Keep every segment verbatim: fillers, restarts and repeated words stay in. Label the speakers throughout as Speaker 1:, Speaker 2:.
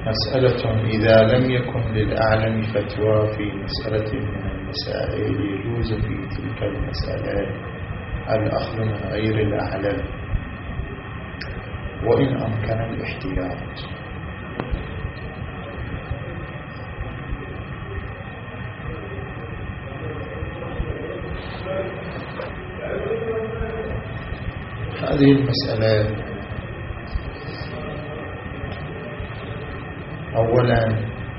Speaker 1: مسألة: إذا لم يكن للأعلم فتوى في مسألة من المسائل يجوز في تلك المسألة الأخذ من غير الأعلم وإن أمكن الاحتياط. هذه المسألة أولا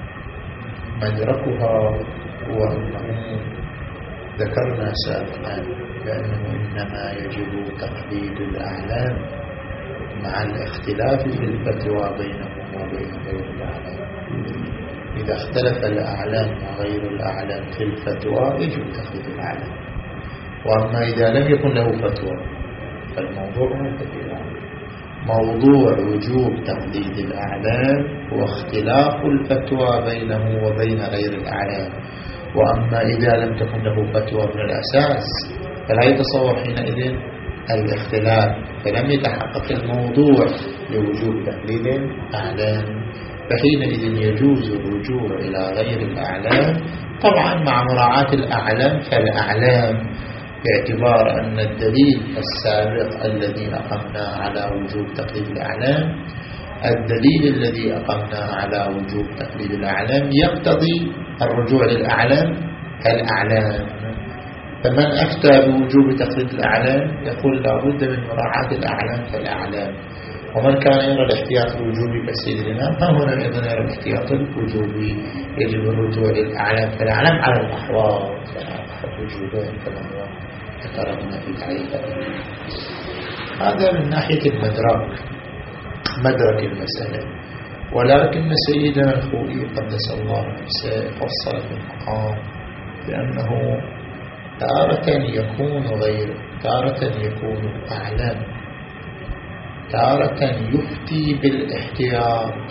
Speaker 1: مدركها هو أنه ذكرنا سابقا بأنه إنما يجب تقليد الأعلام مع الاختلاف في الفتوى بينهم وبين غير الأعلام. إذا اختلف الأعلام وغير الأعلام في الفتوى يجب تقليد الأعلام، وأما إذا لم يكن له فتوى فالموضوع منتهي. موضوع وجوب تقليد الأعلام واختلاف الفتوى بينه وبين غير الأعلام، وأما إذا لم تكن له فتوى من الأساس فلا يتصور حينئذ الاختلاف، فلم يتحقق الموضوع لوجوب تقليد الأعلام، فحينئذ يجوز الرجوع إلى غير الأعلام، طبعا مع مراعاة الأعلام فالأعلام، باعتبار أن الدليل السابق الذي أقمنا على وجوب تقليد الأعلام الدليل الذي أقمنا على وجوب تقليد الأعلام يقتضي الرجوع للأعلام كالأعلام. فمن أفتى بوجوب تقليد الأعلام يقول لا بد من مراعاة الأعلام كالأعلام، ومن كان يرى الاحتياط الوجوبي كالسيد الإمام فهنا أيضا يرى الاحتياط الوجوبي، يجب الرجوع للأعلام كالأعلام على الأحوال وجوبين كما هو ذكرنا في تعريفه. هذا من ناحية المدرك، مدرك المسألة. ولكن سيدنا الخوئي قدس الله نفسه فصل في المقام بأنه تارة يكون غير، تارة يكون أعلم، تارة يفتي بالاحتياط،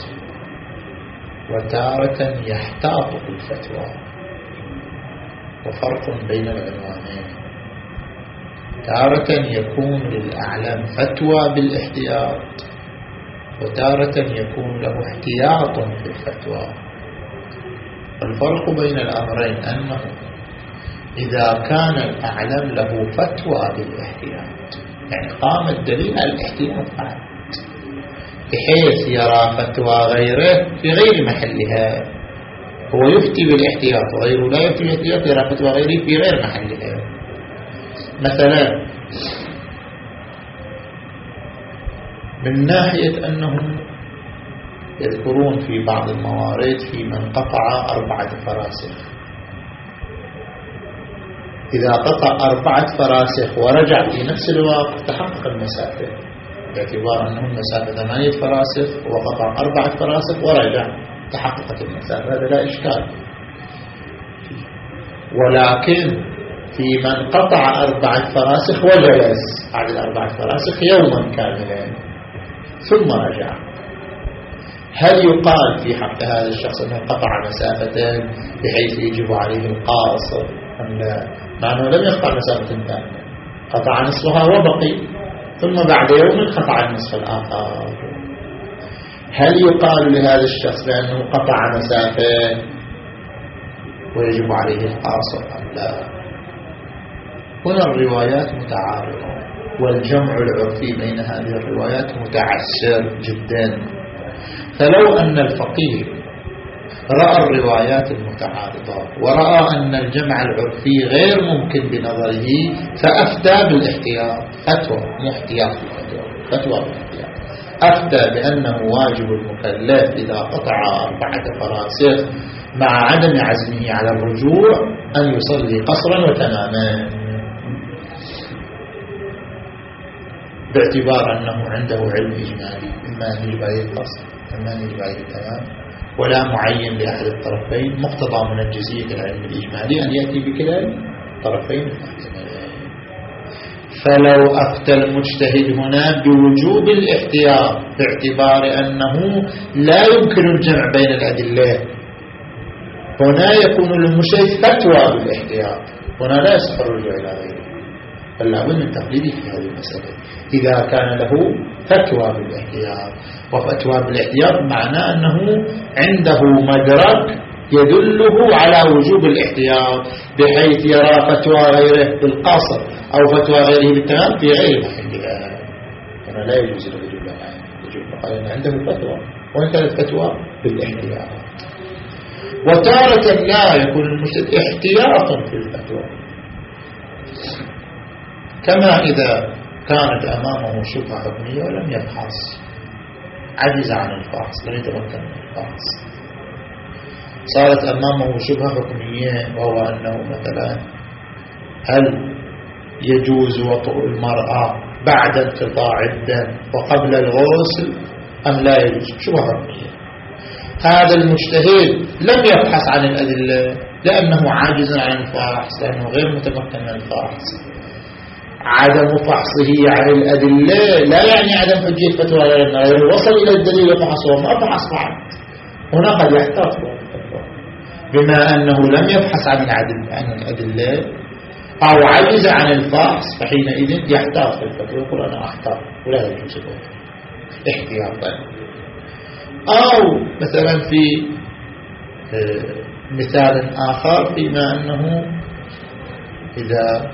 Speaker 1: وتارة يحتاط بالفتوى، وفرق بين العنوانين. تارة يكون للأعلم فتوى بالاحتياط، وتارة يكون له احتياط في الفتوى. الفرق بين الأمرين أنه إذا كان الأعلم له فتوى بالاحتياط يعني قام الدليل على الاحتياط بعد، بحيث يرى فتوى غيره في غير محلها، هو يفتي بالاحتياط وغيره لا يفتي بالاحتياط، يرى فتوى غيره في غير محلها. مثلا من ناحية أنهم يذكرون في بعض الموارد في من قطع أربعة فراسخ، إذا قطع أربعة فراسخ ورجع في نفس الوقت تحقق المسافة، باعتبار أنهم مسافة ثمانية فراسخ وقطع أربعة فراسخ ورجع تحققت المسافة، هذا لا إشكال. ولكن في من قطع أربعة فراسخ وجلس على الأربعة فراسخ يوما كاملا ثم رجع، هل يقال في حق هذا الشخص أنه قطع مسافة بحيث يجب عليه القاصر أم لا؟ مع أنه لم يقطع مسافة كاملة، قطع نصفها وبقي، ثم بعد يوم قطع النصف الآخر، هل يقال لهذا الشخص بأنه قطع مسافة ويجب عليه القاصر أم لا؟ هنا الروايات متعارضة، والجمع العرفي بين هذه الروايات متعسر جدا. فلو أن الفقيه رأى الروايات المتعارضة ورأى أن الجمع العرفي غير ممكن بنظره فأفتى بالاحتياط، فتوى مو احتياط بالفتوى، فتوى بالاحتياط، أفتى بأنه واجب المكلف إذا قطع أربعة فراسخ مع عدم عزمه على الرجوع أن يصلي قصرا وتماما، باعتبار أنه عنده علم إجمالي، إما أن يجب عليه القصر إما أن يجب عليه التمام، ولا معين لأحد الطرفين، مقتضى من الجزئية العلم الإجمالي أن يأتي بكلا الطرفين المحتملين. فلو أفتى المجتهد هنا بوجوب الاحتياط باعتبار أنه لا يمكن الجمع بين الأدلة، هنا يكون للمجتهد فتوى بالاحتياط، هنا لا يصح الرجوع إلى غيره، فلا بد من تقليده في هذه المسألة إذا كان له فتوى بالاحتياط. وفتوى بالاحتياط معناه أنه عنده مدرك يدله على وجوب الاحتياط، بحيث يرى فتوى غيره بالقصر أو فتوى غيره بالتمام في غير محلها. هنا لا يجوز الرجوع لها، يجوز لأن عنده فتوى وإن كانت فتوى بالاحتياط. وتارة لا يكون المجتهد احتياطا في الفتوى، كما إذا كانت أمامه شبهة حكمية ولم يبحث، عجز عن الفحص، لم يتمكن من الفحص. صارت أمامه شبهة حكمية، وهو أنه مثلا هل يجوز وطئ المرأة بعد انقطاع الدم وقبل الغسل أم لا يجوز؟ شبهة حكمية. هذا المجتهد لم يبحث عن الأدلة لأنه عاجز عن الفحص، لأنه غير متمكن من الفحص. عدم فحصه عن الأدلة لا يعني عدم حجية فتوى غيره، وصل إلى الدليل وفحصه وما فحص بعد، هنا قد يحتاط بما أنه لم يبحث عن العدل عن الأدلة أو عجز عن الفحص، فحينئذ يحتاط في الفتوى يقول أنا أحتاط ولا يجوز احتياطا. أو مثلا في مثال آخر فيما أنه إذا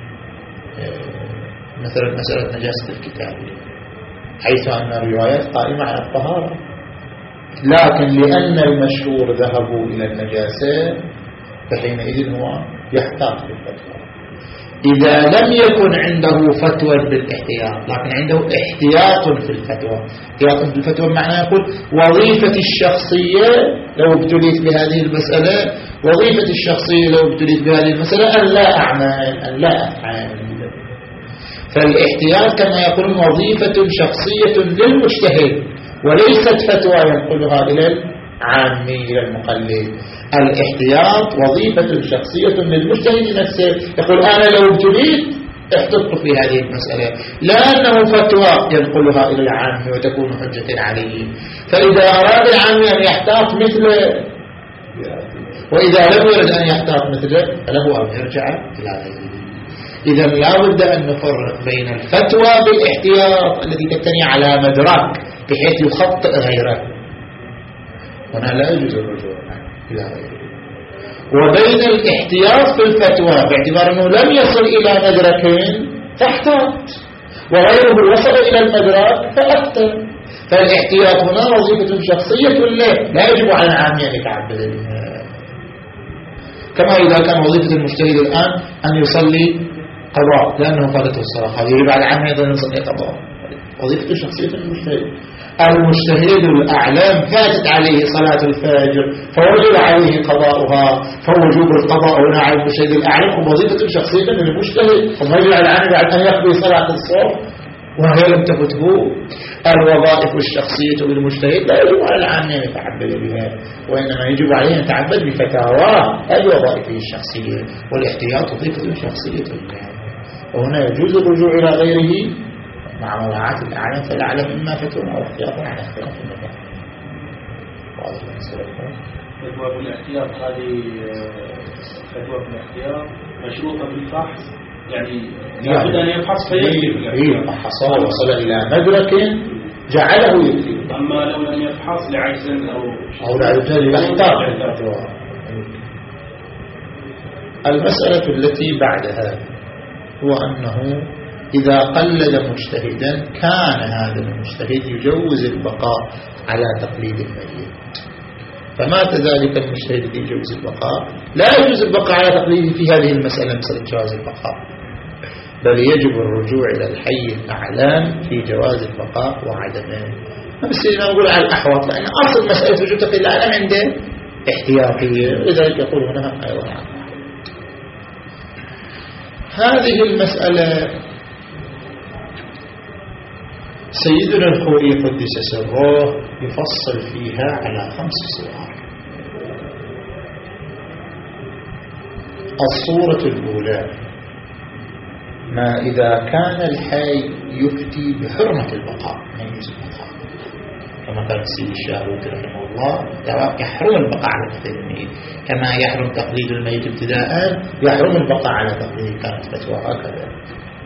Speaker 1: مثلا مسألة نجاسة الكتاب، حيث أن الروايات قائمة على الطهارة، لكن لأن المشهور ذهبوا إلى النجاسة فحينئذ هو يحتاط بالفتوى. إذا لم يكن عنده فتوى بالاحتياط لكن عنده احتياط في الفتوى، احتياط في الفتوى معناه يقول وظيفتي الشخصية لو ابتليت بهذه المسألة، وظيفتي الشخصية لو ابتليت بهذه المسألة أن لا أعمل أن لا أفعل. فالاحتياط كما يقولون وظيفة شخصية للمجتهد وليست فتوى ينقلها إلى العامي إلى المقلد. الاحتياط وظيفة شخصية للمجتهد نفسه، يقول أنا لو ابتليت احتطت في هذه المسألة، لا أنه فتوى ينقلها إلى العامي وتكون حجة عليه. فإذا أراد العامي أن يحتاط مثله، وإذا لم يرد أن يحتاط مثله فله أن يرجع إلى غيره. إذا لا بد أن نفرق بين الفتوى بالاحتياط التي تبتني على مدرك بحيث يخطئ غيره، هنا لا يجوز الرجوع إلى غيره، وبين الاحتياط في الفتوى باعتبار أنه لم يصل إلى مدرك فاحتاط وغيره وصل إلى المدرك فأفتى. فالاحتياط هنا وظيفة شخصية له لا يجب على العام أن يتعبد بها، كما إذا كان وظيفة المجتهد الآن أن يصلي قضاء لأنه فاتته الصلاة، يجب على العام أيضا أن يصلي قضاء، وظيفة شخصية المجتهد. المجتهد الأعلام فاتت عليه صلاة الفجر فوجب عليه قضاؤها، فوجوب القضاء هنا على المجتهد الأعلام وظيفة شخصية للمجتهد، ويجب على العام بعد أن يقضي صلاة الصبح وهي لم تفته. الوظائف الشخصية للمجتهد لا يجب على العام أن يتعبد بها، وإنما يجب عليه أن يتعبد بفتاوى الوظائف الشخصية، والاحتياط وظيفة شخصية له. وهنا يجوز الرجوع إلى غيره مع مراعاة الأعلام، فالأعلام إما فتوى أو احتياط على اختلاف المذاهب. واضح المسألة؟
Speaker 2: فتوى بالاحتياط هذه فتوى بالاحتياط مشروطة بالفحص، يعني لابد أن يفحص فيكفي.
Speaker 1: إيه فحصه وصل إلى مدرك جعله يكفي.
Speaker 2: أما لو لم يفحص لعجز أو
Speaker 1: أو لعجز يحتاط الفتوى. المسألة التي بعدها هو أنه إذا قلد مجتهدا كان هذا المجتهد يجوز البقاء على تقليد الميت، فمات ذلك المجتهد الذي يجوز البقاء لا يجوز البقاء على تقليده في هذه المسألة مسألة جواز البقاء، بل يجب الرجوع إلى الحي الأعلام في جواز البقاء وعدمه. ما بصير نقول على الأحوط، لأن أصل مسألة وجود تقليد الأعلام عنده احتياطية، لذلك يقول هنا أيضا عنه. هذه المسألة سيدنا الخوئي قدس سره يفصل فيها على خمس صور. الصورة الأولى ما إذا كان الحي يفتي بحرمة البقاء، ما يجوز البقاء، كما قال السيد الشاروكي رحمه الله يحرم البقاء على تقليد الميت، كما يحرم تقليد الميت ابتداء يحرم البقاء على تقليد، كانت فتوى هكذا.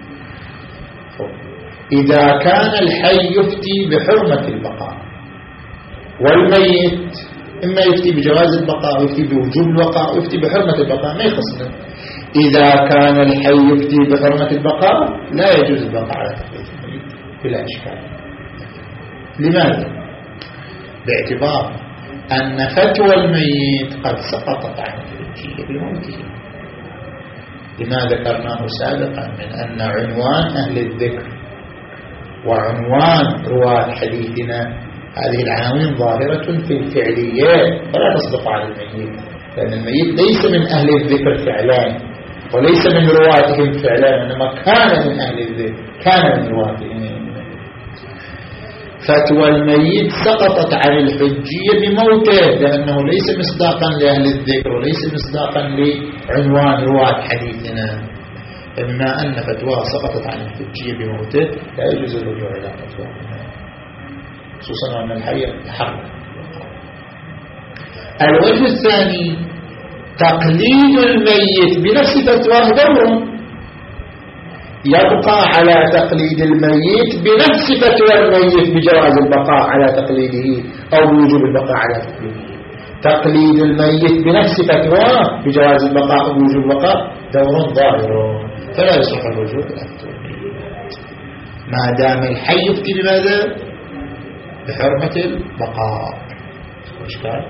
Speaker 1: إذا كان الحي يفتي بحرمة البقاء والميت إما يفتي بجواز البقاء ويفتي بوجوب البقاء ويفتي بحرمة البقاء ما يخصنا. إذا كان الحي يفتي بحرمة البقاء لا يجوز البقاء على تقليد الميت بلا إشكال. لماذا؟ باعتبار أن فتوى الميت قد سقطت عن الحجية بموته، لما ذكرناه سابقا من أن عنوان أهل الذكر وعنوان رواة حديثنا هذه العناوين ظاهرة في الفعليات فلا تصدق على الميت، لأن الميت ليس من أهل الذكر فعلان وليس من رواتهم فعلان، إنما كان من أهل الذكر، كان من رواتهم. فتوى الميت سقطت عن الحجية بموته لأنه ليس مصداقا لأهل الذكر وليس مصداقا لعنوان رواة حديثنا. بما أن فتواه سقطت عن الحجية بموته لا يجوز الرجوع إلى فتوى، خصوصا أن الحي تحرك. الوجه الثاني تقليد الميت بنفس فتواه دور، يبقى على تقليد الميت بنفس فتوى الميت بجواز البقاء على تقليده أو بوجوب البقاء على تقليده. تقليد الميت بنفس فتواه بجواز البقاء أو بوجوب البقاء دور ظاهر، فلا يصح الرجوع إلى فتوى ما دام الحي يفتي بماذا؟ بحرمة البقاء. إشكال؟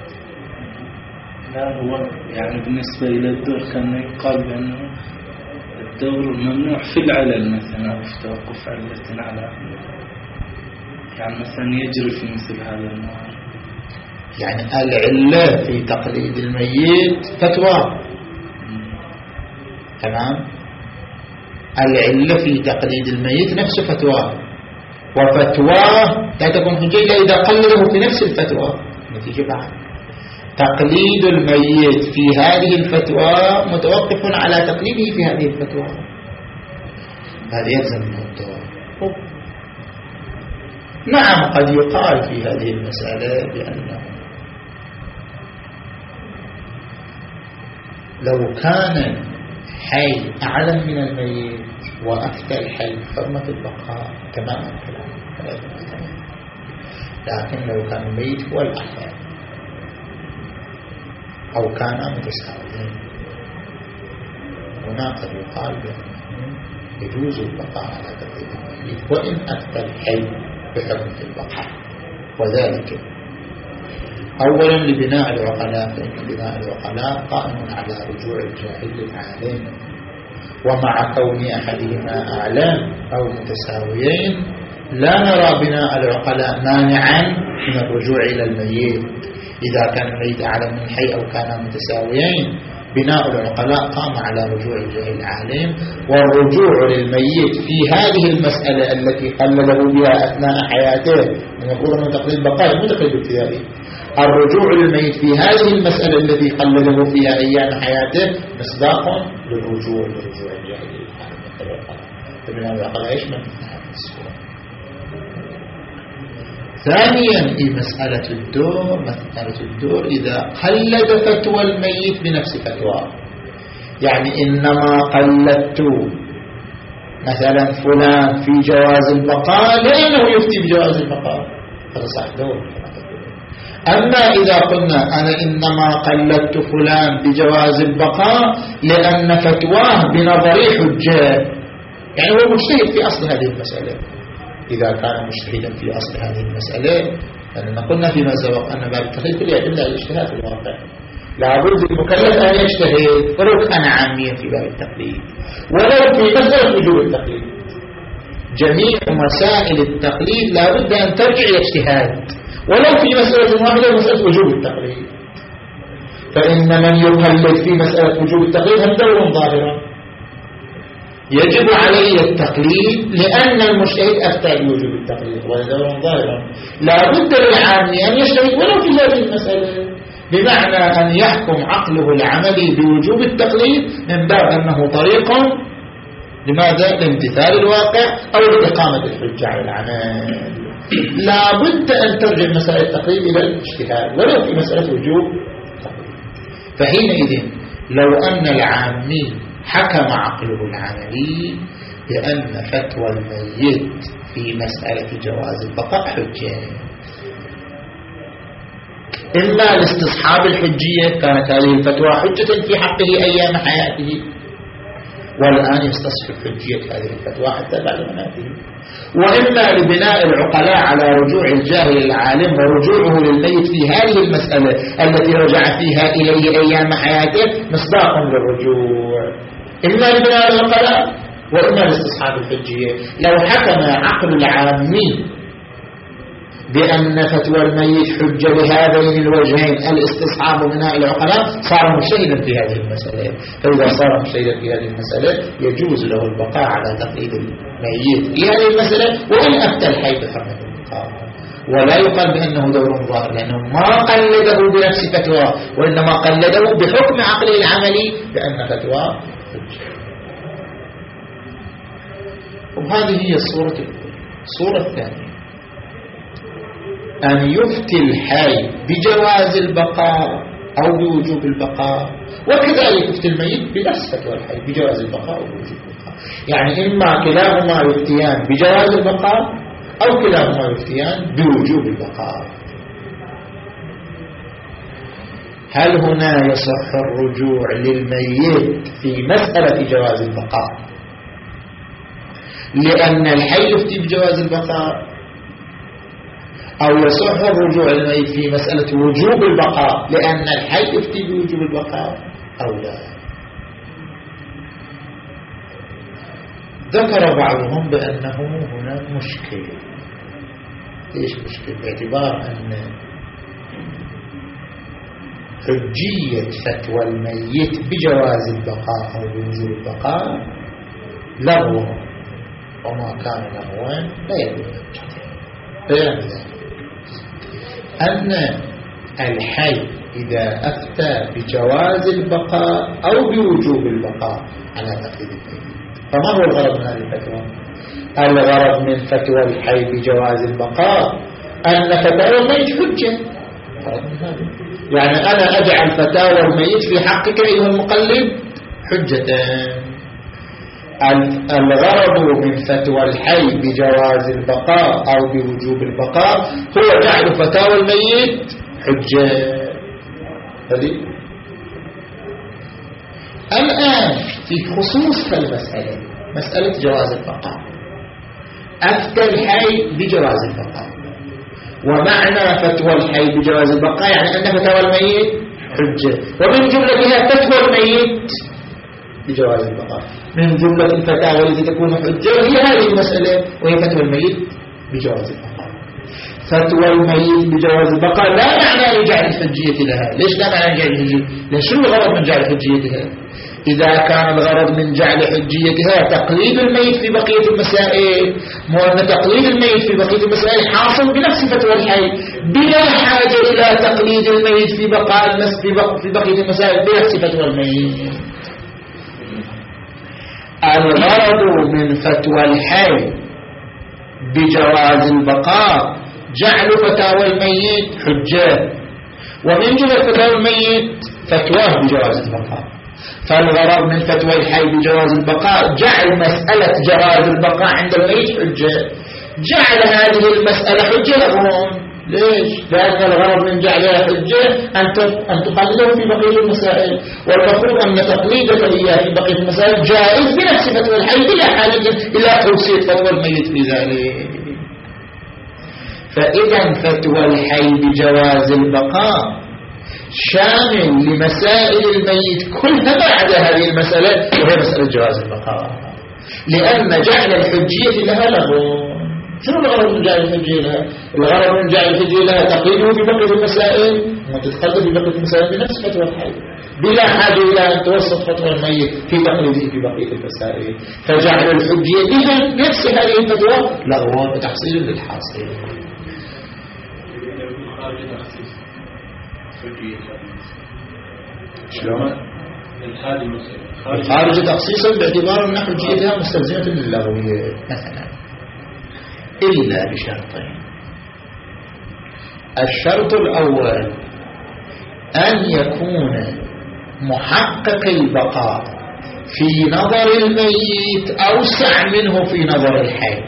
Speaker 3: لا، هو يعني بالنسبة إلى الدور كان يقال بأنه الدور ممنوع في العلل مثلا أو في توقف علة على، يعني مثلا يجري في مثل هذا النوع.
Speaker 1: يعني العلة في تقليد الميت فتوى، تمام؟ العلة في تقليد الميت نفس فتوى، وفتواه لا تكون حجة إلا إذا قلده في نفس الفتوى. نتيجة بعد تقليد الميت في هذه الفتوى متوقف على تقليده في هذه الفتوى، هذا يلزم منه التوقف. نعم قد يقال في هذه المسألة بأنه لو كان حي أعلم من الميت وأفتى الحي حرمة البقاء تمام الكلام، لكن لو كان الميت هو الأحيان أو كان متساويين هنا قد يقال بأنه يجوز البقاء على تقليد الميت وإن أفتى الحي بحرمة البقاء. وذلك أولا لبناء العقلاء، فإن بناء العقلاء قائم على رجوع الجاهل للعالم، ومع كون أحدهما أعلام أو متساويين لا نرى بناء العقلاء مانعا من الرجوع إلى الميت إذا كان الميت أعلم من الحي أو كان متساويين. بناء العقلاء قام على رجوع الجاهل العالم، والرجوع للميت في هذه المسألة التي قلده بها أثناء حياته من يقول أنه تقليد بقاء مو تقليد ابتدائي. الرجوع للميت في هذه المسألة التي قلده فيها أيام حياته مصداق للرجوع لرجوع الجاهل العالم. فبناء العقلاء يشمل هذه الصورة. ثانيا في مسألة الدور، مسألة الدور إذا قلد فتوى الميت بنفس فتواه، يعني إنما قلدت مثلا فلان في جواز البقاء لأنه يفتي بجواز البقاء، هذا صح دور. أما إذا قلنا أنا إنما قلدت فلان بجواز البقاء لأن فتواه بنظري حجة، يعني هو مجتهد في أصل هذه المسألة. إذا كان مجتهدا في أصل هذه المسألة، لأننا قلنا فيما سبق أن باب التقليد كله يدل على الاجتهاد في الواقع، لابد المكلف أن يجتهد ولو كان عاميا في باب التقليد ولو في مسألة وجوب التقليد. جميع مسائل التقليد لابد أن ترجع إلى اجتهاد ولو في مسألة واحدة مسألة وجوب التقليد. فإن من يقلد في مسألة وجوب التقليد هم دور ظاهرا يجب عليه التقليد لأن المجتهد أفتى بوجوب التقليد، وهذا دور ظاهرا. لا بد للعامي أن يجتهد ولو في هذه المسألة، بمعنى أن يحكم عقله العملي بوجوب التقليد من باب أنه طريق لماذا؟ لامتثال الواقع أو لإقامة الحجة على العمل. لا بد أن ترجع مسألة التقليد إلى الاجتهاد ولو في مسألة وجوب التقليد. فحينئذ لو أن العامي حكم عقله العملي بأن فتوى الميت في مسألة جواز البقاء حجة، إما لاستصحاب الحجية، كانت هذه الفتوى حجة في حقه أيام حياته والآن يستصحب حجية هذه الفتوى حتى بعد مماته، وإما لبناء العقلاء على رجوع الجاهل العالم ورجوعه للميت في هذه المسألة التي رجع فيها إليه أيام حياته مصداق للرجوع، إما لبناء العقلاء وإما لاستصحاب الحجية. لو حكم عقل العامي بأن فتوى الميت حجة لهذين الوجهين الاستصحاب وبناء العقلاء صار مجتهدا في هذه المسألة، فإذا صار مجتهدا في هذه المسألة يجوز له البقاء على تقليد الميت في هذه المسألة وإن أفتى الحي بحرمة البقاء، ولا يقال بأنه دور ظاهر لأنه ما قلده بنفس فتوى وإنما قلده بحكم عقله العملي بأن فتوى حجة. وهذه هي الصورة الأولى. الصورة الثانية أن يفتي الحي بجواز البقاء أو بوجوب البقاء، وكذلك يفتي الميت بنفس فتوى الحي بجواز البقاء أو بوجوب البقاء، يعني إما كلاهما يفتيان بجواز البقاء أو كلاهما يفتيان بوجوب البقاء. هل هنا يصح الرجوع للميت في مسألة جواز البقاء لأن الحي يفتي بجواز البقاء، أو يصح الرجوع للميت في مسألة وجوب البقاء لأن الحي يفتي بوجوب البقاء أو لا؟ ذكر بعضهم بأنه هنا مشكل. ليش مشكل؟ باعتبار أن حجية فتوى الميت بجواز البقاء أو بوجوب البقاء لغو، وما كان لغوا لا يكون حجة. بيان ذلك أن الحي إذا أفتى بجواز البقاء أو بوجوب البقاء على تقليد الميت، فما هو الغرض من هذه الفتوى؟ الغرض من فتوى الحي بجواز البقاء أن فتاوى الميت حجة. الغرض من هذا يعني أنا أجعل فتاوى الميت في حقك أيها المقلد حجة. الغرض من فتوى الحي بجواز البقاء أو بوجوب البقاء هو جعل فتاوى الميت حجة. هذه الآن في خصوص المسألة مسألة جواز البقاء، أفتى الحي بجواز البقاء، ومعنى فتوى الحي بجواز البقاء يعني أن فتاوى الميت حجة، ومن جملتها فتوى الميت بجواز البقاء، من جملة الفتاوى التي تكون حجة هي هذه المسألة وهي فتوى الميت بجواز البقاء. فتوى الميت بجواز البقاء لا معنى لجعل الحجية لها. ليش لا معنى لجعل الحجية؟ ليش شو الغرض من جعل حجيتها؟ إذا كان الغرض من جعل حجيتها تقليد الميت في بقية المسائل، مو أن تقليد الميت في بقية المسائل حاصل بنفس فتوى الحي بلا حاجة إلى تقليد الميت في بقاء المس في بقية المسائل بنفس فتوى الميت. الغرض من فتوى الحي بجواز البقاء جعل فتاوى الميت حجة، ومن جملة فتاوى الميت فتواه بجواز البقاء. فالغرض من فتوى الحي بجواز البقاء جعل مسألة جواز البقاء عند الميت حجة، جعل هذه المسألة حجة لهم. ليش؟ لأن الغرض من جعلها حجة أن تقلده في بقية المسائل، والمفروض أن تقليدك إياه في بقية المسائل جائز بنفس فتوى الحي بلا حاجة إلى توصيل فتوى الميت في ذلك. فإذا فتوى الحي بجواز البقاء شامل لمسائل الميت كلها بعد هذه المسألة وهي مسألة جواز البقاء، لأن جعل الحجية لها لغو. شنو الغرض من جعل الحجية لها؟ الغرض من جعل الحجية لها تقليده في بقية المسائل وتتقلد في بقية المسائل بنفس فتوى الحي بلا حاجة إلى أن توسط فتوى الميت في تقليده في بقية المسائل. فجعل الحجية لها نفس هذه الفتوى لغو وتحصيل للحاصل. شلون؟ خارج تخصيصا باعتبار أن حجيتها مستلزمة للغوية مثلا، إلا بشرطين. الشرط الأول أن يكون محقق البقاء في نظر الميت أوسع منه في نظر الحي.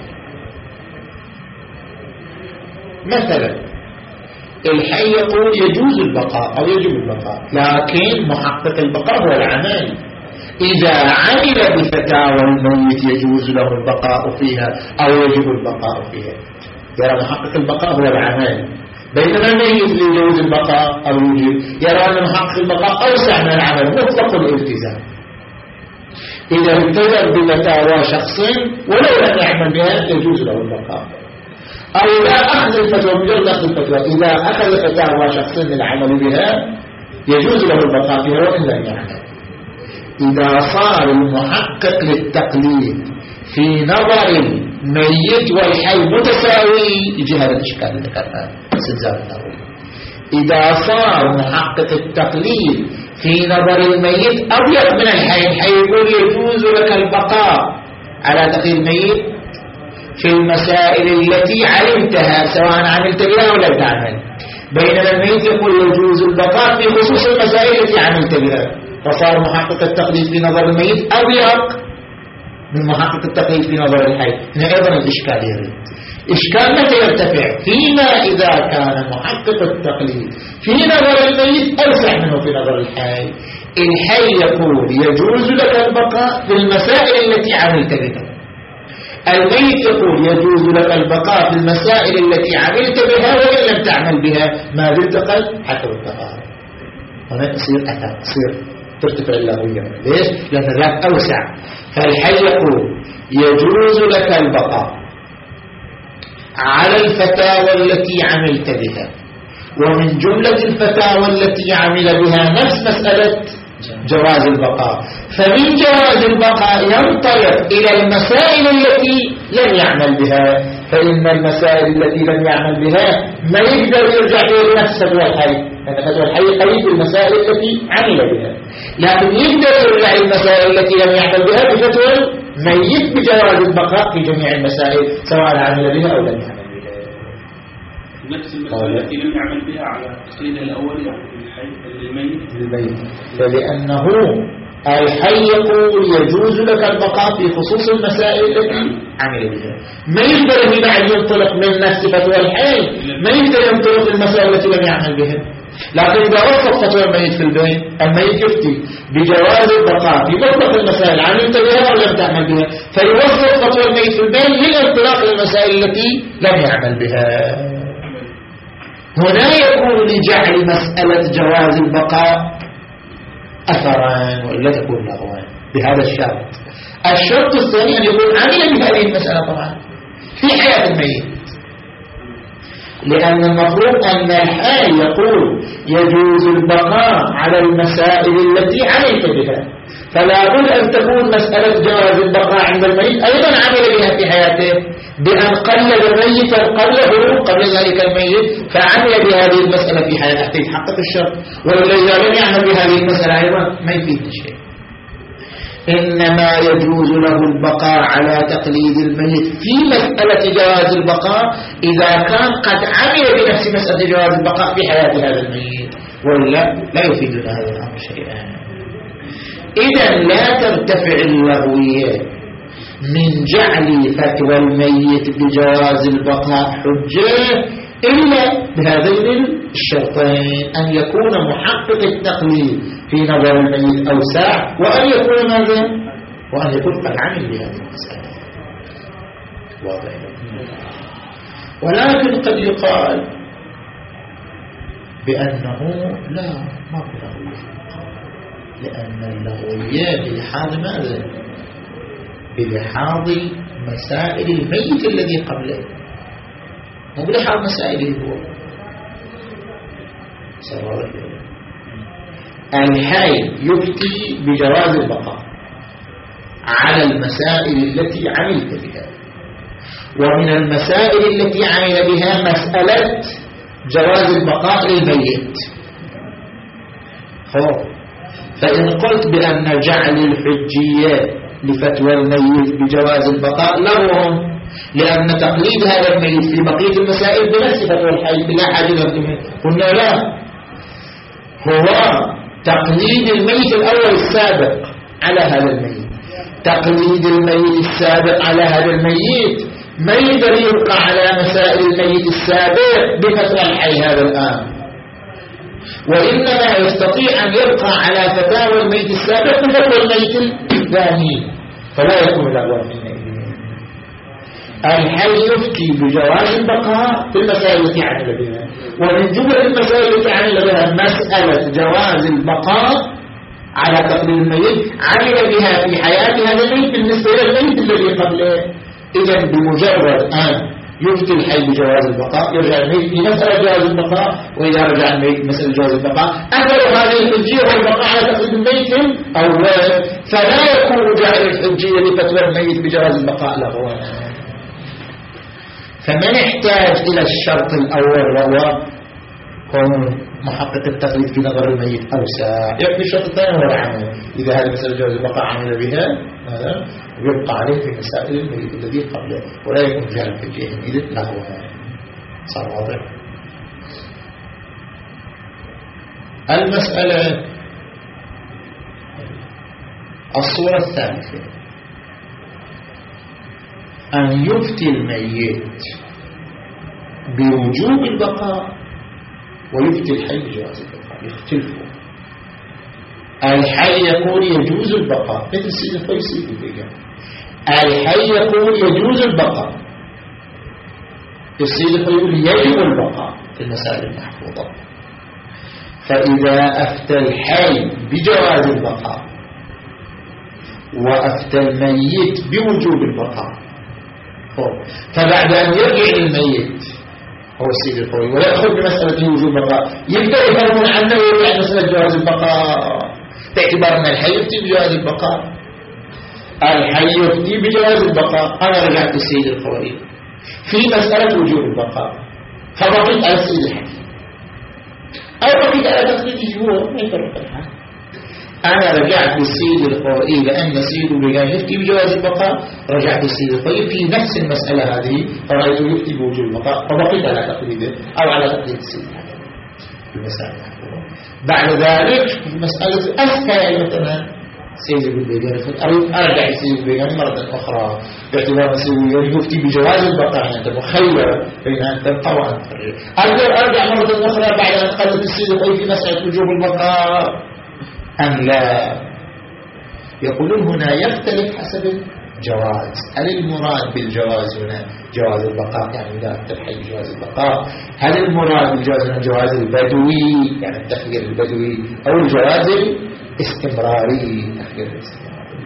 Speaker 1: مثلا الحي يقول يجوز البقاء أو يجب البقاء، لكن محقق البقاء هو العمل. إذا عمل بفتاوى الميت يجوز له البقاء فيها أو يجب البقاء فيها، يرى محقق البقاء هو العمل، بينما الميت يجوز البقاء أو يجب يرى أن محقق البقاء أوسع من العمل مطلق الالتزام. إذا التزم بفتاوى شخص ولو لم يعمل بها يجوز له البقاء، أو لا أخذ الفتوى مجرد أخذ الفتوى، إذا أخذ فتاوى شخص للعمل بها يجوز له البقاء فيها وإن لم يعمل. إذا صار المحقق للتقليد في نظر الميت والحي متساوي يجي هذا الإشكال اللي ذكرناه استنزاف النظر. إذا صار محقق التقليد في نظر الميت أضيق من الحي، الحي يقول يجوز لك البقاء على تقليد الميت في المسائل التي علمتها سواء عملت بها أو لم تعمل، بينما الميت يقول يجوز البقاء في خصوص المسائل التي عملت بها. فصار محقق التقليد في نظر الميت أضيق من محقق التقليد في نظر الحي. هنا أيضا الإشكال يريد إشكال متى يرتفع؟ فيما إذا كان محقق التقليد في نظر الميت أوسع منه في نظر الحي. الحي يقول يجوز لك البقاء في المسائل التي عملت بها، الميت يقول يجوز لك البقاء في المسائل التي عملت بها وإن لم تعمل بها ما زلت قد حكم التقارب. هنا تصير أثر، تصير ترتفع اللغوية. ليش؟ لأن الراب أوسع. فالحي يقول يجوز لك البقاء على الفتاوى التي عملت بها، ومن جملة الفتاوى التي عمل بها نفس مسألة جواز البقاء، فمن جواز البقاء ينطلق إلى المسائل التي لم يعمل بها، فإن المسائل التي لم يعمل بها ما يقدر يرجع إلى نفس فتوى الحي، لأن فتوى الحي قريب المسائل التي عمل بها، لكن يقدر يرجع المسائل التي لم يعمل بها بفتوى ميت بجواز البقاء في جميع المسائل سواء عمل بها أو لم يعمل بها.
Speaker 2: نفس المسائل التي لم يعمل بها على التقليد الأول يعني الحي للميت
Speaker 1: للميت، فلأنه الحي يقول يجوز لك البقاء في خصوص المسائل التي عمل بها، ما يقدر بعد ينطلق من نفس فتوى الحي، ما يقدر ينطلق المسائل التي لم يعمل بها. لكن إذا وصف فتوى الميت في البيت، الميت يفتي بجواز البقاء في مطلق المسائل عملت بها أو لم تعمل بها، فيوصف فتوى الميت في البيت للانطلاق للمسائل التي لم يعمل بها. هنا يكون لجعل مسألة جواز البقاء أثرا وإلا تكون لغوا بهذا الشرط. الشرط الثاني أن يكون عمل بهذه المسألة طبعا في حياة الميت، لأن المفروض أن الحي يقول يجوز البقاء على المسائل التي عملت بها، فلا بد أن تكون مسألة جواز البقاء عند الميت أيضا عمل بها في حياته، بأن قلد ميتا قبله قبل ذلك الميت فعمل بهذه المسألة في حياته حتى يتحقق الشرط، وإذا إذا لم يعمل بهذه المسألة أيضا ما يفيد شيء. إنما يجوز له البقاء على تقليد الميت في مسألة جواز البقاء إذا كان قد عمل بنفس مسألة جواز البقاء في حياة هذا الميت، ولا لا يفيدنا هذا الأمر شيئا. إذا لا ترتفع اللغوية من جعل فتوى الميت بجواز البقاء حجة إلا بهذين الشرطين، أن يكون محقق التقليد في نظر الميت أوسع، وأن يكون ماذا؟ وأن يكون قد عمل بهذه المسألة. واضح. ولكن قد يقال بأنه لا ما هو لغوية، لأن اللغوية بلحاظ ماذا؟ بلحاظ مسائل الميت الذي قبله، مو بلحاظ مسائله هو. الحي يفتي بجواز البقاء على المسائل التي عملت بها، ومن المسائل التي عمل بها مسألة جواز البقاء للميت. فإن قلت بأن جعل الحجية لفتوى الميت بجواز البقاء لغو، لأن تقليد هذا الميت في بقية المسائل بنفس فتوى الحي بلا حاجة للميت، قلنا لا، هو تقليد الميت الأول السابق على هذا الميت تقليد الميت السابق على هذا الميت ما يقدر يبقى على مسائل الميت السابق بفتوى الحي هذا الآن، وإنما يستطيع أن يبقى على فتاوى الميت السابق بفتوى الميت الثاني، فلا يكون له من الحي يفتي بجواز البقاء في المسائل التي عمل بها، ومن جمل المسائل التي عمل بها مسألة جواز البقاء على تقليد الميت عمل بها في حياة هذا الميت بالنسبة للميت الذي قبله. إذن بمجرد أن يفتي الحي بجواز البقاء يرجع الميت في مسألة جواز البقاء، وإذا رجع الميت مسألة جواز البقاء أثر هذه الحجية والبقاء على تقليد الميت أولا، فلا يكون جاء الحجية لفتوى الميت بجواز البقاء له. فمن يحتاج إلى الشرط الأول وهو كون محقق التقليد في نظر الميت أوسع، يكفي الشرط الثاني هو العمل. إذا هذه مسألة جواز البقاء عمل بها هذا ويبقى عليه في مسائل الميت الذي قبله، ولا يكون جهل في الجهة إذن له. صار واضح؟ المسألة الصورة الثالثة أن يفتي الميت بوجوب البقاء ويفتي الحي بجواز البقاء، يختلفوا. الحي يقول يجوز البقاء مثل السيد القيسي بالبيان، الحي يقول يجوز البقاء، السيد يقول يجب البقاء في المسائل المحفوظة. فإذا أفتى الحي بجواز البقاء وأفتى الميت بوجوب البقاء، فبعد أن يرجع الميت هو السيد القوي ويأخذ بمسألة وجوب البقاء يبدأ يفرمون عنه ويرجع مسألة جواز البقاء، باعتبار أن الحي يفتي بجواز البقاء، الحي يفتي بجواز البقاء، أنا رجعت السيد القوي في مسألة وجوب البقاء فبقيت على السيد الحي أو بقيت على تقليده هو، ما يفرق الحال. أنا رجعت بالسيد القوي لأن السيد بجان يفتي بجواز البقاء، رجعت السيد القوي في نفس المسألة هذه فرأيته يفتي بوجوب البقاء فبقيت على تقليده أو على تقليد السيد الحي في المسألة. بعد ذلك مسألة أذكى مثلا سيد البيجاني أرجع السيد البيجاني مرة أخرى باعتبار السيد البيجاني يفتي بجواز البقاء، يعني أنت مخير بين أن تبقى وأن ترجع. أقدر أرجع مرة أخرى بعد أن قلت السيد البيجاني في مسألة وجوب البقاء أم لا؟ يقولون هنا يختلف حسب الجواز. هل المراد بالجواز هنا جواز البقاء يعني لا تلحي بجواز البقاء؟ هل المراد بالجواز هنا جواز البدوي يعني التخيير البدوي أو الجواز الاستمراري تخيير الاستمراري؟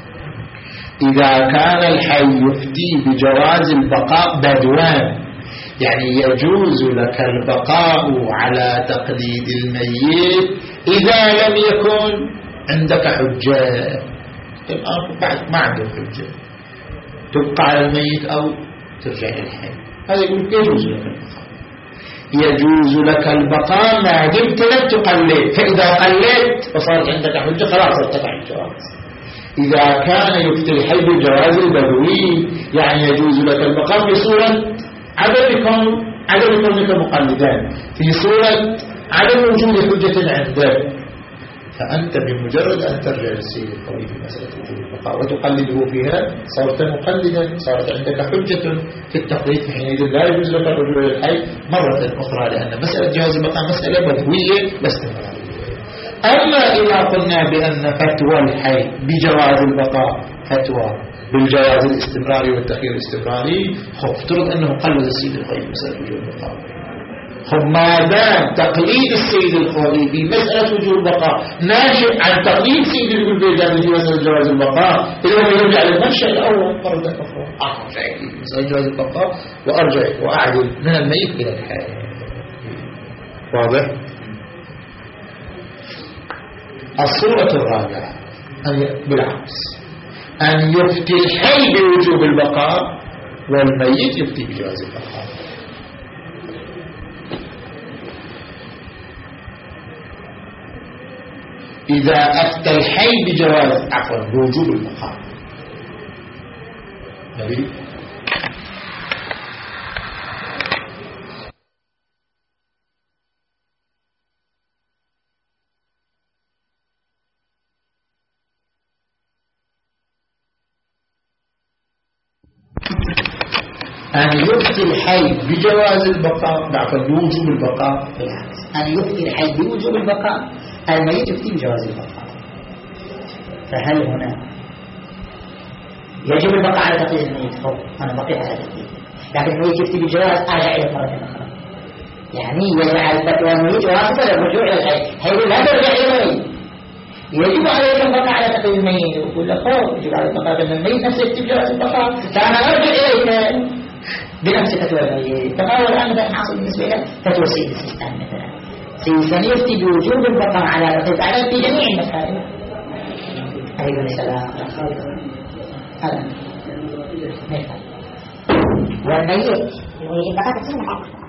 Speaker 1: إذا كان الحي يفتي بجواز البقاء بدوان يعني يجوز لك البقاء على تقليد الميت إذا لم يكن عندك حجة، الآن بعد ما عندك حجة تبقى على الميت أو ترجع للحي، هذا يقول يجوز لك البقاء. يجوز لك البقاء ما دمت لم تقلد، فإذا قلدت فصارت عندك حجة خلاص ارتفع الجواز. إذا كان يفتي الحي بالجواز البدوي يعني يجوز لك البقاء في صورة عدم عدم كونك مقلدان، في صورة عدم وجود حجة عندك، فأنت بمجرد أن ترجع للسيد القوي في مسألة وجود البقاء وتقلده فيها صارت مقلدا، صارت عندك حجة في التقليد، في حينئذ لا يجوز لك الرجوع للحي مرة أخرى، لأن مسألة جواز البقاء مسألة بدوية لا استمرارية. أما إذا قلنا بأن فتوى الحي بجواز البقاء فتوى بالجواز الاستمراري والتخيير الاستمراري، افترض أنه قلد السيد القوي في مسألة وجود البقاء، خب ما دام تقليد السيد الخوئي في مسألة وجوب البقاء ناشئ عن تقليد سيد البيجاني في مسألة جواز البقاء، إذا يرجع للمنشأ الأول مرة أخرى أرجع إلى مسألة جواز البقاء وأرجع وأعدل من الميت إلى الحي. واضح؟ الصورة الرابعة بالعكس، أن يفتي الحي بوجوب البقاء والميت يفتي بجواز البقاء. إذا أفتى الحي بجواز عفوا بوجوب البقاء نبي أن يفتي الحي بجواز البقاء، عفوا بوجوب البقاء،
Speaker 4: بالعكس أن يفتي الحي بوجوب البقاء، الميت يفتي بجواز البقاء. فهل هنا يجب البقاء على تقييد الميت؟ هو أنا بقيت على تقييد، لكن الميت يفتي بالجواز أرجع إلى مرة أخرى، يعني يجعل الفتوى الميت واسطة للرجوع إلى الحي، هيقول لا ترجع إلى الميت، يجب عليك البقاء على تقييد الميت، ويقول لك هو يجب على البقاء من الميت نفسه يفتي بجواز البقاء، فأنا أرجع إليك بنفس فتوى الميت. تقاول الآن مثلا حاصل بالنسبة إلى فتوى سيد السيستان مثلا، سيستان يفتي بوجوب البقاء على تقييد على في جميع المسائل. عليكم السلام. هذا والميت
Speaker 5: ويجب بقاء تقسيم المكان